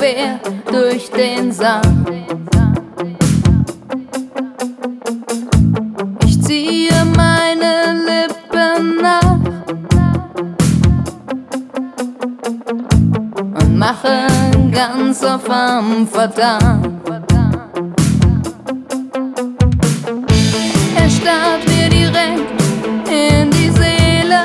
quer durch den Sand. Ich ziehe meine Lippen nach und mache ganz auf femme fatale. Er starrt mir direkt in die Seele,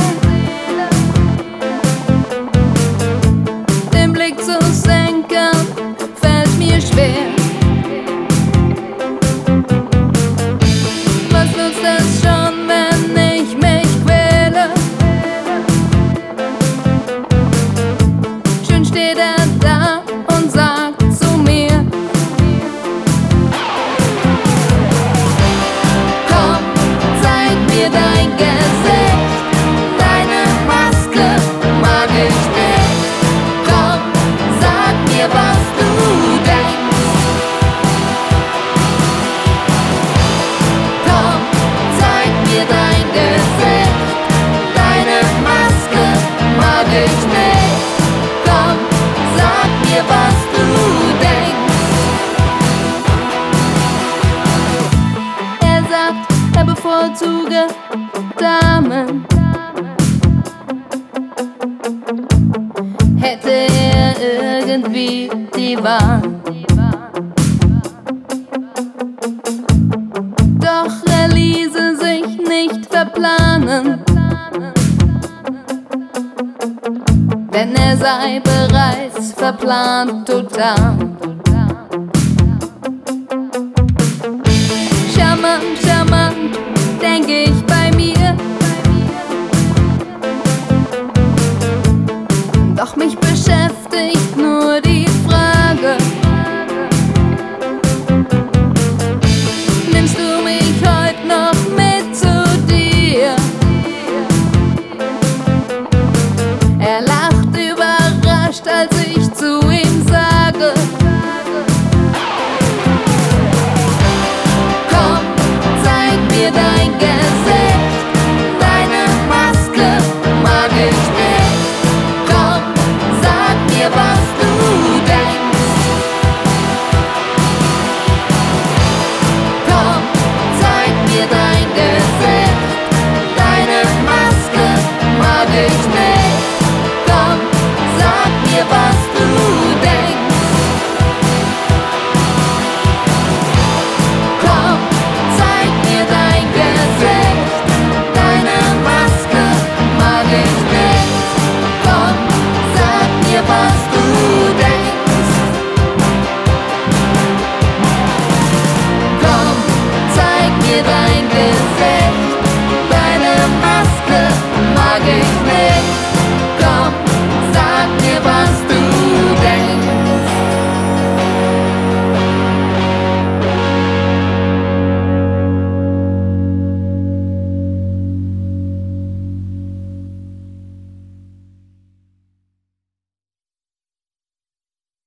den Blick zu senken fällt mir schwer. Was nutzt es schon, wenn ich mich quäle? Schön steht er da und sagt zu mir: Komm, zeig mir dein Gesicht, deine Maske mag ich nicht. Komm, sag mir, was du denkst. Komm, zeig mir dein Gesicht, deine Maske mag ich nicht. Komm, sag mir, was du denkst. Er sagt, er bevorzuge Damen. Hätte er irgendwie die Wahl. Doch er ließe sich nicht verplanen, denn er sei bereits verplant total. Charmant, charmant, denk ich bei mir. Doch mich beschäftigt nur die Frage: Nimmst du mich heute noch mit zu dir? Er lacht überrascht, als ich zu ihm sage: Komm, zeig mir dein Gesicht, deine Maske mag ich nicht. Komm, sag mir, was du denkst. Komm, zeig mir dein Gesicht, deine Maske mag ich nicht. Komm, sag mir, was du denkst. Komm, zeig mir dein Gesicht, deine Maske mag ich nicht. Komm, sag mir, was du denkst. Komm, zeig mir dein